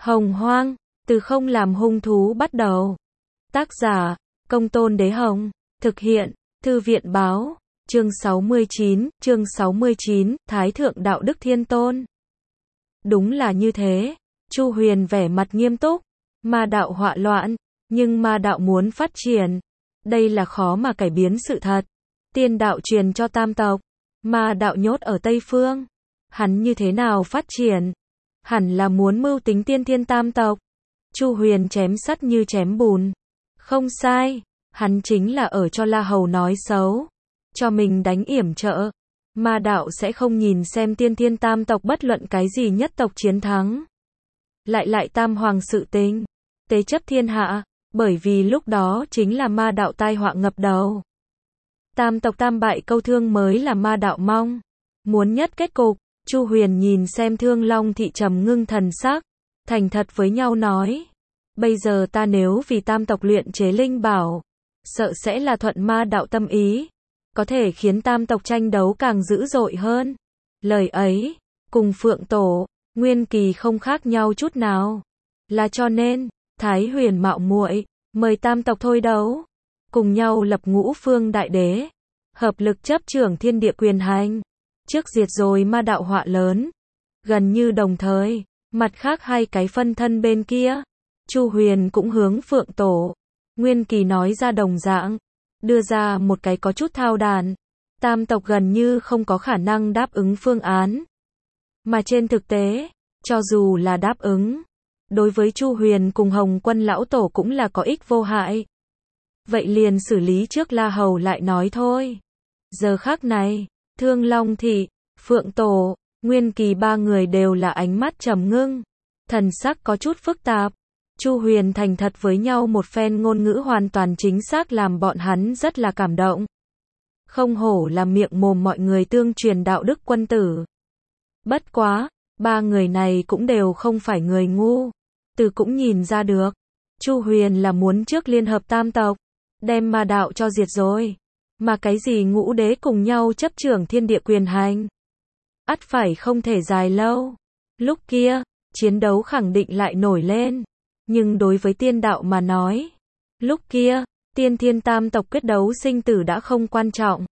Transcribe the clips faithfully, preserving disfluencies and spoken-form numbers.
Hồng Hoang, từ không làm hung thú bắt đầu. Tác giả, Công Tôn Đế Hồng. Thực hiện, Thư viện Báo. Chương sáu mươi chín, chương sáu mươi chín, Thái Thượng Đạo Đức Thiên Tôn. Đúng là như thế. Chu Huyền vẻ mặt nghiêm túc. Ma đạo họa loạn, nhưng ma đạo muốn phát triển. Đây là khó mà cải biến sự thật. Tiên đạo truyền cho tam tộc, ma đạo nhốt ở Tây Phương. Hắn như thế nào phát triển? Hẳn là muốn mưu tính tiên thiên tam tộc. Chu Huyền chém sắt như chém bùn. Không sai, hắn chính là ở cho La Hầu nói xấu, cho mình đánh yểm trợ. Ma đạo sẽ không nhìn xem tiên thiên tam tộc bất luận cái gì nhất tộc chiến thắng. Lại lại tam hoàng sự tình, tế chấp thiên hạ, bởi vì lúc đó chính là ma đạo tai họa ngập đầu. Tam tộc tam bại câu thương mới là ma đạo mong muốn nhất kết cục. Chu Huyền nhìn xem Thương Long thị trầm ngưng thần sắc, thành thật với nhau nói. Bây giờ ta nếu vì tam tộc luyện chế linh bảo, sợ sẽ là thuận ma đạo tâm ý, có thể khiến tam tộc tranh đấu càng dữ dội hơn. Lời ấy, cùng Phượng Tổ, Nguyên Kỳ không khác nhau chút nào. Là cho nên, Thái Huyền mạo muội mời tam tộc thôi đấu, cùng nhau lập ngũ phương đại đế, hợp lực chấp trưởng thiên địa quyền hành, trước diệt rồi ma đạo họa lớn. Gần như đồng thời, mặt khác hai cái phân thân bên kia, Chu Huyền cũng hướng Phượng Tổ, Nguyên Kỳ nói ra đồng dạng, đưa ra một cái có chút thao đàn. Tam tộc gần như không có khả năng đáp ứng phương án. Mà trên thực tế, cho dù là đáp ứng, đối với Chu Huyền cùng Hồng Quân lão tổ cũng là có ích vô hại. Vậy liền xử lý trước La Hầu lại nói thôi. Giờ khắc này, Thương Long thị, Phượng Tổ, Nguyên Kỳ ba người đều là ánh mắt trầm ngưng, thần sắc có chút phức tạp. Chu Huyền thành thật với nhau một phen ngôn ngữ hoàn toàn chính xác làm bọn hắn rất là cảm động. Không hổ là miệng mồm mọi người tương truyền đạo đức quân tử. Bất quá, ba người này cũng đều không phải người ngu. Từ cũng nhìn ra được, Chu Huyền là muốn trước liên hợp tam tộc, đem ma đạo cho diệt rồi. Mà cái gì ngũ đế cùng nhau chấp trưởng thiên địa quyền hành, ắt phải không thể dài lâu. Lúc kia, chiến đấu khẳng định lại nổi lên. Nhưng đối với tiên đạo mà nói, lúc kia, tiên thiên tam tộc quyết đấu sinh tử đã không quan trọng.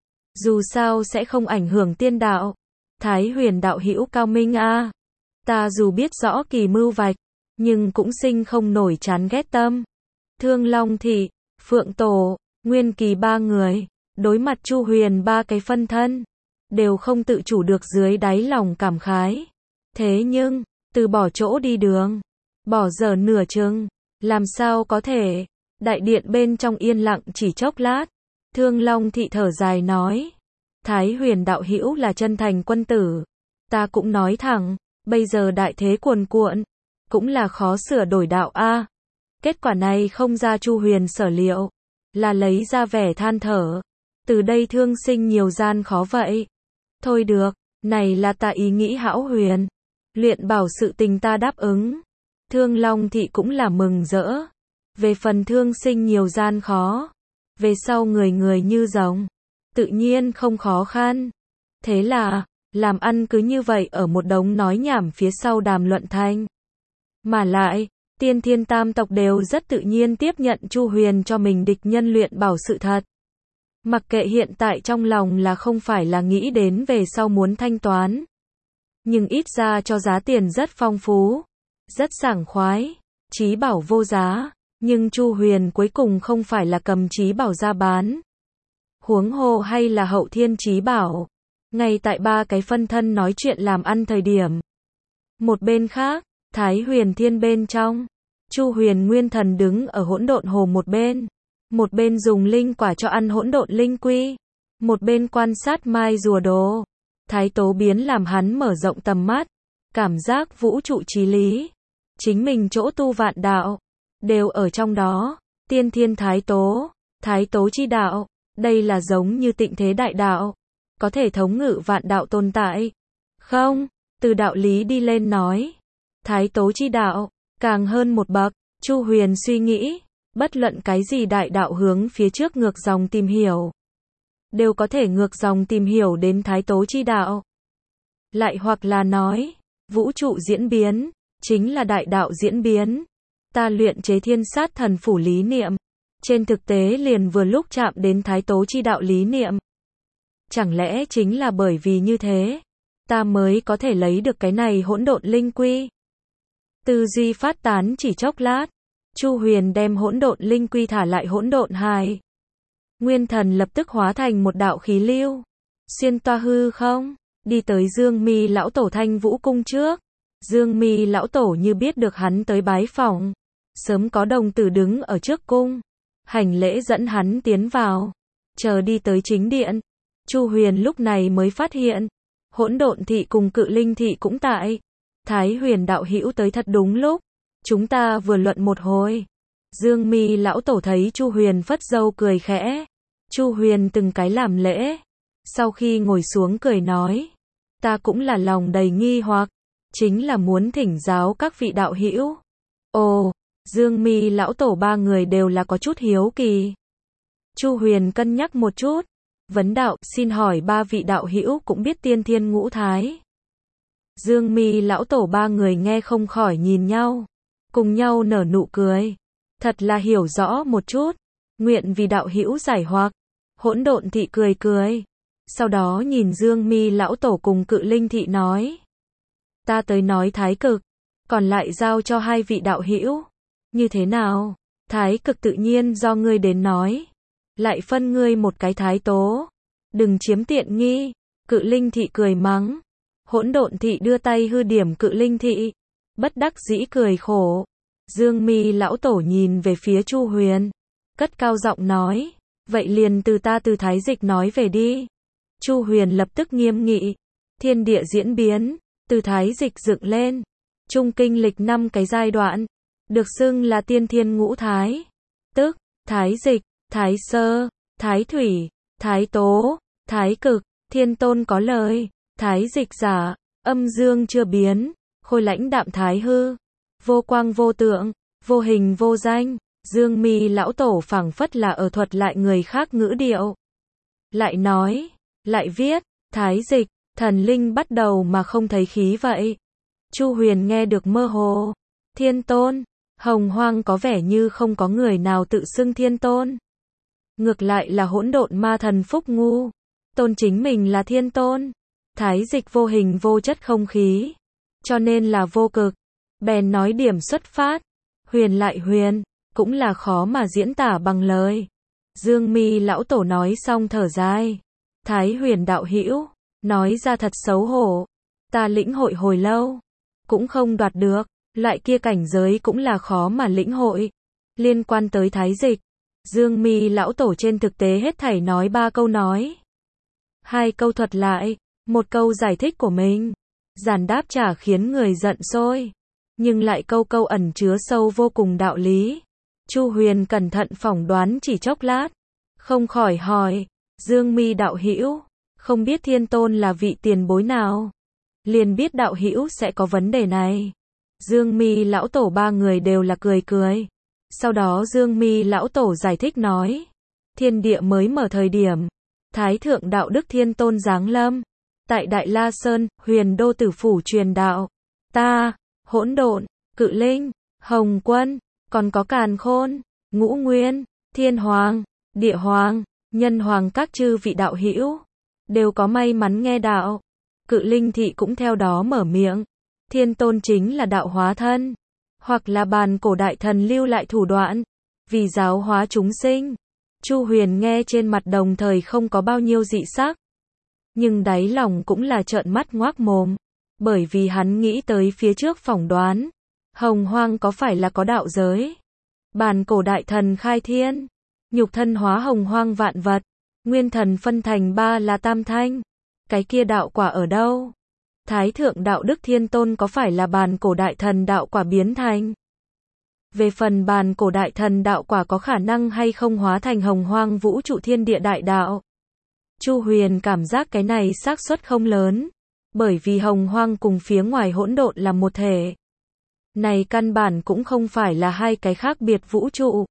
Dù sao sẽ không ảnh hưởng tiên đạo. Thái Huyền đạo hữu cao minh a, à. Ta dù biết rõ kỳ mưu vạch, nhưng cũng sinh không nổi chán ghét tâm. Thương Long thị, Phượng Tổ, Nguyên Kỳ ba người, đối mặt Chu Huyền ba cái phân thân, đều không tự chủ được dưới đáy lòng cảm khái. Thế nhưng, từ bỏ chỗ đi đường, bỏ dở nửa chừng, làm sao có thể? Đại điện bên trong yên lặng chỉ chốc lát, Thương Long thị thở dài nói. Thái Huyền đạo hữu là chân thành quân tử. Ta cũng nói thẳng, bây giờ đại thế cuồn cuộn, cũng là khó sửa đổi đạo a. Kết quả này không ra Chu Huyền sở liệu, là lấy ra vẻ than thở. Từ đây thương sinh nhiều gian khó vậy. Thôi được, này là ta ý nghĩ hão huyền. Luyện bảo sự tình ta đáp ứng. Thương Long thị cũng là mừng rỡ. Về phần thương sinh nhiều gian khó, về sau người người như rồng, tự nhiên không khó khăn. Thế là, làm ăn cứ như vậy ở một đống nói nhảm phía sau đàm luận thanh. Mà lại, tiên thiên tam tộc đều rất tự nhiên tiếp nhận Chu Huyền cho mình địch nhân luyện bảo sự thật. Mặc kệ hiện tại trong lòng là không phải là nghĩ đến về sau muốn thanh toán, nhưng ít ra cho giá tiền rất phong phú, rất sảng khoái, chí bảo vô giá. Nhưng Chu Huyền cuối cùng không phải là cầm chí bảo ra bán, huống hồ hay là hậu thiên chí bảo. Ngay tại ba cái phân thân nói chuyện làm ăn thời điểm, một bên khác, Thái Huyền thiên bên trong, Chu Huyền nguyên thần đứng ở hỗn độn hồ một bên, một bên dùng linh quả cho ăn hỗn độn linh quy, một bên quan sát mai rùa đồ. Thái Tố biến làm hắn mở rộng tầm mắt, cảm giác vũ trụ chí lý, chính mình chỗ tu vạn đạo, đều ở trong đó. Tiên thiên Thái Tố, Thái Tố chi đạo, đây là giống như tịnh thế đại đạo, có thể thống ngự vạn đạo tồn tại. Không, từ đạo lý đi lên nói, Thái Tố chi đạo, càng hơn một bậc. Chu Huyền suy nghĩ, bất luận cái gì đại đạo hướng phía trước ngược dòng tìm hiểu, đều có thể ngược dòng tìm hiểu đến Thái Tố chi đạo. Lại hoặc là nói, vũ trụ diễn biến, chính là đại đạo diễn biến. Ta luyện chế thiên sát thần phủ lý niệm, trên thực tế liền vừa lúc chạm đến thái tố chi đạo lý niệm. Chẳng lẽ chính là bởi vì như thế, ta mới có thể lấy được cái này hỗn độn linh quy? Tư duy phát tán chỉ chốc lát, Chu Huyền đem hỗn độn linh quy thả lại hỗn độn hải. Nguyên thần lập tức hóa thành một đạo khí lưu, xuyên toa hư không, đi tới Dương Mi lão tổ Thanh Vũ cung trước. Dương Mi lão tổ như biết được hắn tới bái phỏng, sớm có đồng tử đứng ở trước cung, hành lễ dẫn hắn tiến vào. Chờ đi tới chính điện, Chu Huyền lúc này mới phát hiện, hỗn độn thị cùng cự linh thị cũng tại. Thái Huyền đạo hữu tới thật đúng lúc, chúng ta vừa luận một hồi. Dương Mi lão tổ thấy Chu Huyền phất dâu cười khẽ. Chu Huyền từng cái làm lễ, sau khi ngồi xuống cười nói, ta cũng là lòng đầy nghi hoặc, chính là muốn thỉnh giáo các vị đạo hữu. Ồ, Dương Mi lão tổ ba người đều là có chút hiếu kỳ. Chu Huyền cân nhắc một chút, vấn đạo, xin hỏi ba vị đạo hữu cũng biết tiên thiên ngũ thái? Dương Mi lão tổ ba người nghe không khỏi nhìn nhau, cùng nhau nở nụ cười. Thật là hiểu rõ một chút, nguyện vì đạo hữu giải hoặc. Hỗn độn thị cười cười, sau đó nhìn Dương Mi lão tổ cùng cự linh thị nói, ta tới nói thái cực, còn lại giao cho hai vị đạo hữu. Như thế nào? Thái cực tự nhiên do ngươi đến nói, lại phân ngươi một cái thái tố, đừng chiếm tiện nghi. Cự linh thị cười mắng. Hỗn độn thị đưa tay hư điểm cự linh thị, bất đắc dĩ cười khổ. Dương Mi lão tổ nhìn về phía Chu Huyền, cất cao giọng nói, vậy liền từ ta từ thái dịch nói về đi. Chu Huyền lập tức nghiêm nghị, thiên địa diễn biến, từ thái dịch dựng lên, trung kinh lịch năm cái giai đoạn, được xưng là tiên thiên ngũ thái, tức thái dịch, thái sơ, thái thủy, thái tố, thái cực. Thiên tôn có lời, thái dịch giả, âm dương chưa biến, khôi lãnh đạm thái hư, vô quang vô tượng, vô hình vô danh. Dương Mi lão tổ phảng phất là ở thuật lại người khác ngữ điệu. Lại nói, lại viết, thái dịch, thần linh bắt đầu mà không thấy khí vậy. Chu Huyền nghe được mơ hồ. Thiên tôn, hồng hoang có vẻ như không có người nào tự xưng thiên tôn. Ngược lại là hỗn độn ma thần Phúc Ngu, tôn chính mình là thiên tôn. Thái dịch vô hình vô chất không khí, cho nên là vô cực. Bèn nói điểm xuất phát, huyền lại huyền, cũng là khó mà diễn tả bằng lời. Dương Mi lão tổ nói xong thở dài. Thái Huyền đạo hữu, nói ra thật xấu hổ. Ta lĩnh hội hồi lâu, cũng không đoạt được, loại kia cảnh giới cũng là khó mà lĩnh hội. Liên quan tới thái dịch, Dương Mi lão tổ trên thực tế hết thảy nói ba câu nói. Hai câu thuật lại, một câu giải thích của mình. Giản đáp trả khiến người giận sôi, nhưng lại câu câu ẩn chứa sâu vô cùng đạo lý. Chu Huyền cẩn thận phỏng đoán chỉ chốc lát, không khỏi hỏi, Dương Mi đạo hữu, không biết thiên tôn là vị tiền bối nào? Liền biết đạo hữu sẽ có vấn đề này. Dương Mi lão tổ ba người đều là cười cười. Sau đó Dương Mi lão tổ giải thích nói, thiên địa mới mở thời điểm, Thái thượng đạo đức thiên tôn giáng lâm, tại Đại La Sơn, Huyền Đô Tử phủ truyền đạo. Ta, hỗn độn, cự linh, hồng quân, còn có càn khôn, ngũ nguyên, thiên hoàng, địa hoàng, nhân hoàng các chư vị đạo hữu đều có may mắn nghe đạo. Cự linh thị cũng theo đó mở miệng, thiên tôn chính là đạo hóa thân, hoặc là bàn cổ đại thần lưu lại thủ đoạn, vì giáo hóa chúng sinh. Chu Huyền nghe trên mặt đồng thời không có bao nhiêu dị sắc, nhưng đáy lòng cũng là trợn mắt ngoác mồm, bởi vì hắn nghĩ tới phía trước phỏng đoán, hồng hoang có phải là có đạo giới? Bàn cổ đại thần khai thiên, nhục thân hóa hồng hoang vạn vật, nguyên thần phân thành ba là tam thanh, cái kia đạo quả ở đâu? Thái thượng đạo đức thiên tôn có phải là bàn cổ đại thần đạo quả biến thành? Về phần bàn cổ đại thần đạo quả có khả năng hay không hóa thành hồng hoang vũ trụ thiên địa đại đạo? Chu Huyền cảm giác cái này xác suất không lớn, bởi vì hồng hoang cùng phía ngoài hỗn độn là một thể. Này căn bản cũng không phải là hai cái khác biệt vũ trụ,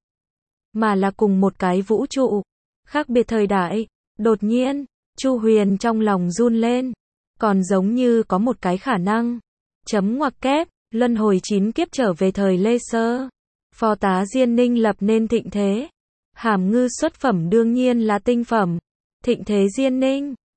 mà là cùng một cái vũ trụ, khác biệt thời đại. Đột nhiên, Chu Huyền trong lòng run lên, còn giống như có một cái khả năng, chấm ngoặc kép, Luân hồi chín kiếp trở về thời Lê Sơ. Phò tá Diên Ninh lập nên thịnh thế. Hàm ngư xuất phẩm đương nhiên là tinh phẩm. Thịnh thế Diên Ninh.